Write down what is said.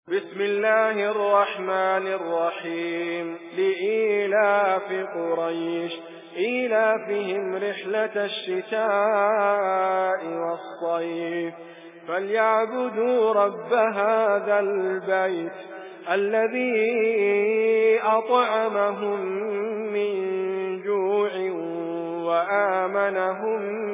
بسم الله الرحمن الرحيم. لإيلاف قريش إيلافهم رحلة الشتاء والصيف فليعبدوا رب هذا البيت الذي أطعمهم من جوع وآمنهم